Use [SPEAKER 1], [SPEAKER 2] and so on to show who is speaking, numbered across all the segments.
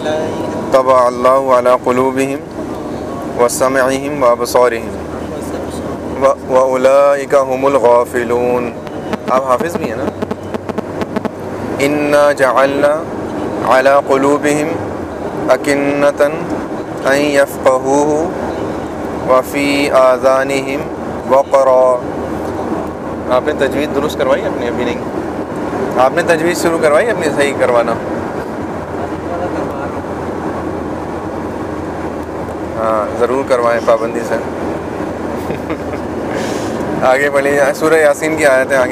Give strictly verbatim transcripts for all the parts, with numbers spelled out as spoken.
[SPEAKER 1] طبع اللہ علی قلوبہم وسمعہم وابصارہم وَأُولَئِكَ هُمُ الْغَافِلُونَ. آپ حافظ بھی ہیں نا؟ اِنَّا جَعَلْنَا عَلَىٰ قُلُوبِهِمْ أَكِنَّةً أَن يَفْقَهُوهُ وَفِي آذَانِهِمْ وَقْرًا. آپ نے تجوید درست کروائی اپنی؟ ابھی نہیں. آپ نے تجوید شروع کروائی اپنی صحیح کروانا؟ ہاں ضرور کروائیں پابندی سے. آگے پڑھیے سورہ یاسین کی آیت ہے آگے.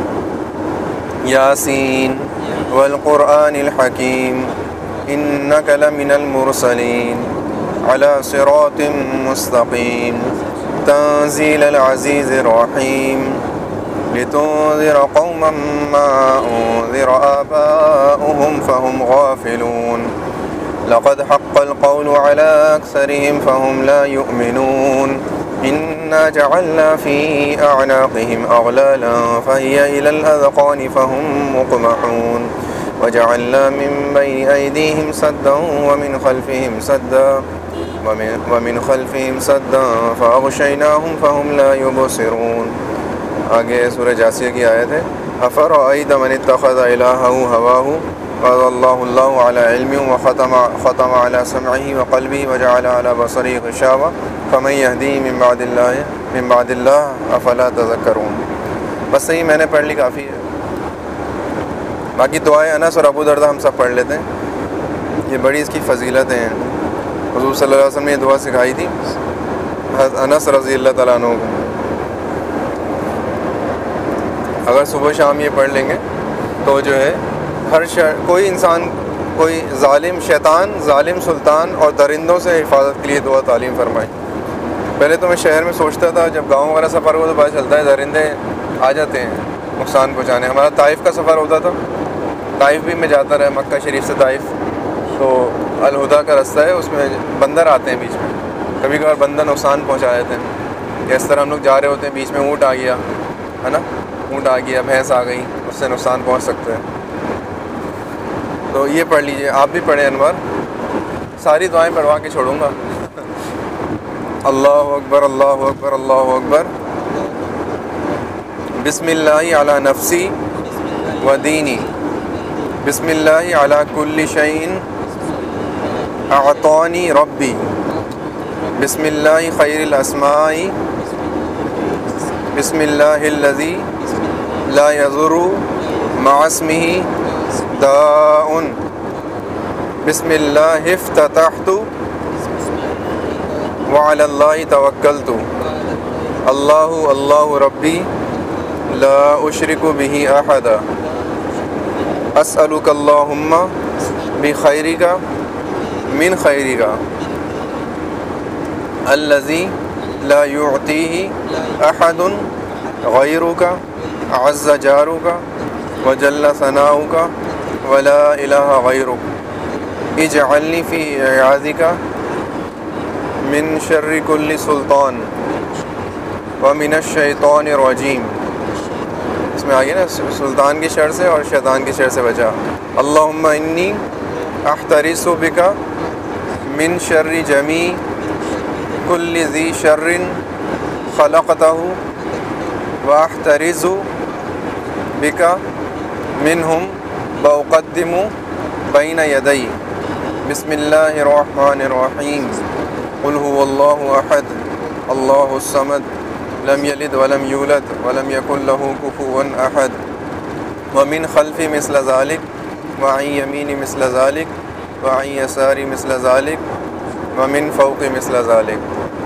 [SPEAKER 1] یاسین والقرآن الحکیم انک لمن المرسلین علی صراط مستقیم تنزیل العزیز الرحیم لتنذر قوما ما انذر آباؤهم فهم غافلون لقد حق القول على أكثرهم فهم لا يؤمنون إنا جعلنا في أعناقهم أغلالا فهي إلى الأذقان فهم مقمحون وجعلنا من بين أيديهم سدا ومن خلفهم سدا ومن, ومن خلفهم سدا فأغشيناهم فهم لا يبصرون. آگے سورہ جاسیہ کی آیت ہے. أفرأيت من اتخذ إلهه هواه وَأَضَلَّهُ اللَّهُ عَلَى عِلْمٍ وَخَتَمَ خَتَمَ عَلَى سَمْعِهِ وَقَلْبِهِ وَجَعَلَ عَلَى بَصَرِهِ غِشَاوَةً فَمَن يَهْدِيهِ مِن بَعْدِ اللَّهِ مِن بَعْدِ اللَّهِ أَفَلَا تَذَكَّرُونَ. بس صحیح میں نے پڑھ لی کافی ہے. باقی دعائیں انس اور ابو دردہ ہم سب پڑھ لیتے ہیں. یہ بڑی اس کی فضیلتیں ہیں. حضور صلی اللہ علیہ وسلم نے یہ دعا سکھائی تھی انس رضی اللہ تعالیٰ عنہ کو. اگر صبح شام یہ پڑھ لیں گے تو جو ہے ہر شر کوئی انسان کوئی ظالم شیطان ظالم سلطان اور درندوں سے حفاظت کے لیے دعا تعلیم فرمائی. پہلے تو میں شہر میں سوچتا تھا جب گاؤں وغیرہ سفر ہو تو پتہ چلتا ہے درندے آ جاتے ہیں نقصان پہنچانے. ہمارا طائف کا سفر ہوتا تھا. طائف بھی میں جاتا رہا مکہ شریف سے طائف. تو الہدا کا رستہ ہے اس میں بندر آتے ہیں بیچ میں. کبھی کبھار بندر نقصان پہنچا دیتے ہیں. اس طرح ہم لوگ جا رہے ہوتے ہیں بیچ میں اونٹ آ گیا ہے نا اونٹ آ گیا بھینس آ گئی اس سے نقصان پہنچ سکتے ہیں. تو یہ پڑھ لیجئے. آپ بھی پڑھیں انور. ساری دعائیں پڑھوا کے چھوڑوں گا. اللہ اکبر اللہ اکبر اللہ اکبر. بسم اللہ علی نفسی و دینی بسم اللہ علی کل شیء اعطانی ربی بسم اللہ خیر الاسماء بسم اللہ الذی لا یضر مع اسمہ داء بسم اللہ افتتحت وعلی اللہ توکلت اللہ اللہ ربی لا اشرک بہ احدا اسألک اللہم بخیرک من خیرک الذی لا یعطیہ احد غیرک عز جارک وجل ثناؤک ولا الہ غیرک اجعلنی فی اعیاذک من شر کل سلطان ومن الشیطان الرجیم. اس میں آگے نا سلطان کی شر سے اور شیطان کی شر سے بچا. اللہم انی احترس بک من شر جمیع کل ذی شر خلقتہ واحترز بک منہم واقدم بین یدی بسم اللہ الرحمن الرحیم قل هو اللہ احد اللہ الصمد لم یلد ولم یولد ولم یکن له کفوا احد ومن خلفی مثل ذلک وعن یمینی مثل ذلک وعن یساری مثل ذلک ومن فوق مثل ذلک.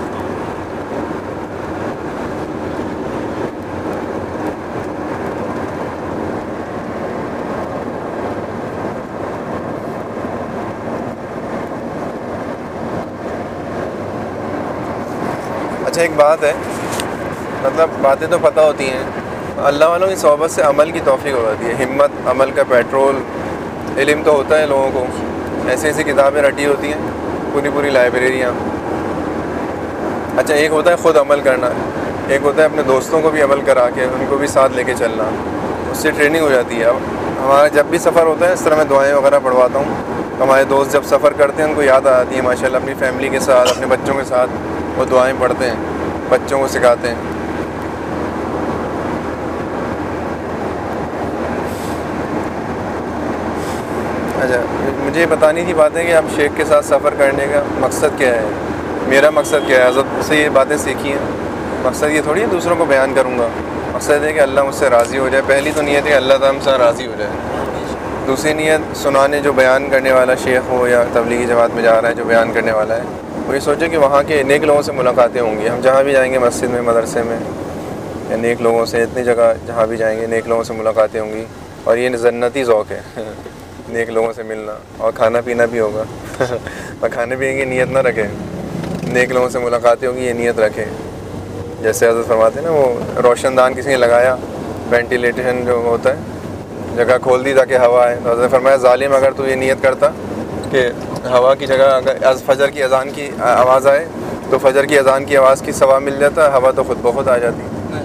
[SPEAKER 1] اچھا ایک بات ہے مطلب باتیں تو پتہ ہوتی ہیں اللہ والوں کی صحبت سے عمل کی توفیق ہو جاتی ہے. ہمت عمل کا پیٹرول. علم تو ہوتا ہے لوگوں کو ایسی ایسی کتابیں رٹی ہوتی ہیں پوری پوری لائبریریاں. اچھا ایک ہوتا ہے خود عمل کرنا ایک ہوتا ہے اپنے دوستوں کو بھی عمل کرا کے ان کو بھی ساتھ لے کے چلنا. اس سے ٹریننگ ہو جاتی ہے. اب ہمارا جب بھی سفر ہوتا ہے اس طرح میں دعائیں وغیرہ پڑھواتا ہوں ہمارے دوست جب سفر کرتے ہیں ان کو یاد آتی ہے ماشاء اللہ اپنی فیملی کے ساتھ، اپنے بچوں کے ساتھ وہ دعائیں پڑھتے ہیں، بچوں کو سکھاتے ہیں۔ اچھا، مجھے بتانی تھی باتیں کہ آپ شیخ کے ساتھ سفر کرنے کا مقصد کیا ہے؟ میرا مقصد کیا ہے؟ حضرت سے یہ باتیں سیکھی ہیں، مقصد یہ تھوڑی ہے دوسروں کو بیان کروں گا، مقصد ہے کہ اللہ مجھ سے راضی ہو جائے۔ پہلی تو نیت ہے اللہ تعالیٰ ہم سے راضی ہو جائے، دوسری نیت سنانے جو بیان کرنے والا شیخ ہو یا تبلیغی جماعت میں جا رہا ہے جو بیان کرنے والا ہے وہ یہ سوچے کہ وہاں کے نیک لوگوں سے ملاقاتیں ہوں گی۔ ہم جہاں بھی جائیں گے مسجد میں، مدرسے میں، یا نیک لوگوں سے، اتنی جگہ جہاں بھی جائیں گے نیک لوگوں سے ملاقاتیں ہوں گی، اور یہ جنتی ذوق ہے نیک لوگوں سے ملنا، اور کھانا پینا بھی ہوگا اور کھانے پینے کی نیت نہ رکھیں، نیک لوگوں سے ملاقاتیں ہوگی یہ نیت رکھیں۔ جیسے حضرت فرماتے ہیں نا، وہ روشن دان کسی نے لگایا، وینٹیلیشن جو ہوتا ہے جگہ کھول دی تاکہ ہوا آئے، تو حضرت فرمایا ظالم اگر تو یہ نیت کرتا کہ ہوا کی جگہ اگر از فجر کی اذان کی آواز آئے تو فجر کی اذان کی آواز کی ثواب مل جاتا، ہوا تو خود بخود آ جاتی۔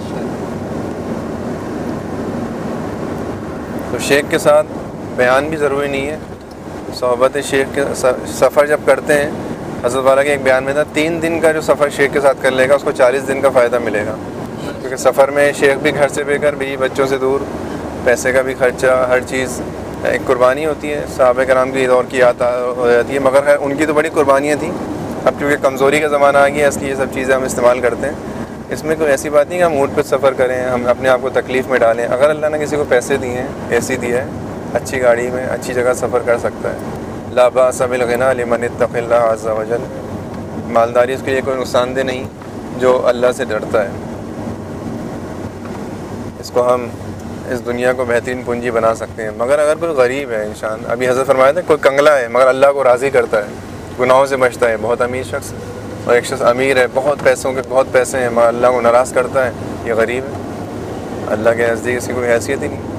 [SPEAKER 1] تو شیخ کے ساتھ بیان بھی ضروری نہیں ہے، صحبت شیخ کے سفر جب کرتے ہیں، حضرت والا کے ایک بیان میں تھا تین دن کا جو سفر شیخ کے ساتھ کر لے گا اس کو چالیس دن کا فائدہ ملے گا، کیونکہ سفر میں شیخ بھی گھر سے بے گھر، بیوی بچوں سے دور، پیسے کا بھی خرچہ، ہر چیز ایک قربانی ہوتی ہے۔ صحابہ کرام کی دور کی یاد ہو جاتی ہے، مگر ان کی تو بڑی قربانیاں تھیں، اب کیونکہ کمزوری کا زمانہ آ گیا اس لیے یہ سب چیزیں ہم استعمال کرتے ہیں۔ اس میں کوئی ایسی بات نہیں کہ ہم اونٹ پہ سفر کریں، ہم اپنے آپ کو تکلیف میں ڈالیں۔ اگر اللہ نے کسی کو پیسے دیے ہیں، اے سی دیا ہے، اچھی گاڑی میں اچھی جگہ سفر کر سکتا ہے۔ لا باس بالغنی لمن اتقى اللہ عز وجل، مالداری اس کے لیے کوئی نقصان دہ نہیں جو اللہ سے ڈرتا ہے۔ اس کو ہم اس دنیا کو بہترین پونجی بنا سکتے ہیں، مگر اگر کوئی غریب ہے انسان، ابھی حضرت فرمایا تھا کوئی کنگلا ہے مگر اللہ کو راضی کرتا ہے، گناہوں سے بچتا ہے، بہت امیر شخص، اور ایک شخص امیر ہے، بہت پیسوں کے بہت پیسے ہیں مگر اللہ کو ناراض کرتا ہے، یہ غریب ہے، اللہ کے نزدیک اس کی کوئی حیثیت ہی نہیں۔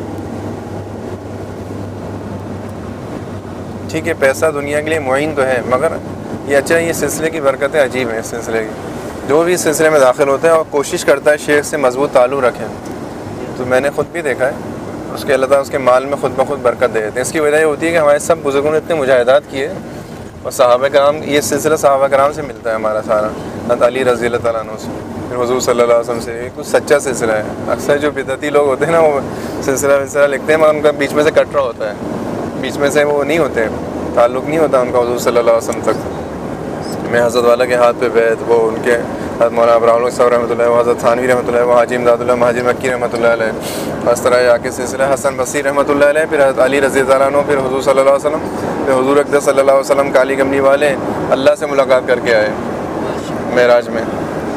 [SPEAKER 1] ٹھیک ہے پیسہ دنیا کے لیے معین تو ہے، مگر یہ اچھا یہ سلسلے کی برکتیں عجیب ہیں۔ اس سلسلے کی جو بھی اس سلسلے میں داخل ہوتا ہے اور کوشش کرتا ہے شیخ سے مضبوط تعلق رکھیں، تو میں نے خود بھی دیکھا ہے اس کے اللہ تعالیٰ اس کے مال میں خود بخود برکت دے دیتے ہیں۔ اس کی وجہ یہ ہوتی ہے کہ ہمارے سب بزرگوں نے اتنے مجاہدات کیے، اور صحابہ کرام، یہ سلسلہ صحابہ کرام سے ملتا ہے ہمارا سارا، حضرت علی رضی اللہ تعالیٰ عنہ سے، پھر حضور صلی اللہ علیہ وسلم سے، یہ کچھ سچا سلسلہ ہے۔ اکثر جو بدعتی لوگ ہوتے ہیں نا وہ سلسلہ ولسلہ لکھتے ہیں مگر ان کا بیچ میں سے کٹ رہا ہوتا ہے، بیچ میں سے وہ نہیں ہوتے، تعلق نہیں ہوتا ان کا حضور صلی اللہ علیہ وسلم تک۔ میں حضرت والا کے ہاتھ پہ بیعت، وہ ان کے حضرت مولانا ابراہیم صاحب رحمۃ اللہ، وہ حضرت تھانوی رحمۃ اللہ، وہ حاجی امداد اللہ مہاجر مکی رحمۃ اللہ علیہ، اس طرح آ کے سلسلہ حسن بصری رحمۃ اللہ علیہ، پھر حضرت علی رضی اللہ عنہ، پھر حضور صلی اللہ علیہ وسلم، پھر حضور اقدس صلی اللہ علیہ وسلم کالی گمنی والے اللہ سے ملاقات کر کے آئے معراج میں۔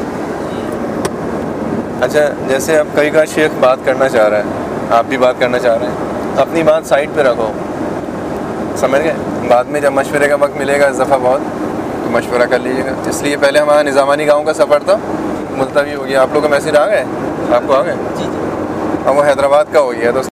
[SPEAKER 1] اچھا جیسے اب کئی کا شیخ بات کرنا چاہ رہا ہے، آپ بھی بات کرنا چاہ رہے ہیں، اپنی بات سائڈ پہ رکھو، سمجھ گئے؟ بعد میں جب مشورے کا وقت ملے گا اس دفعہ بہت تو مشورہ کر لیجیے گا۔ اس لیے پہلے ہمارا نظامانی گاؤں کا سفر تھا ملتوی ہو گیا، آپ لوگ کا میسیج آ گئے، آپ کو آ گئے؟
[SPEAKER 2] جی جی
[SPEAKER 1] اور وہ حیدرآباد کا ہو گیا تو اس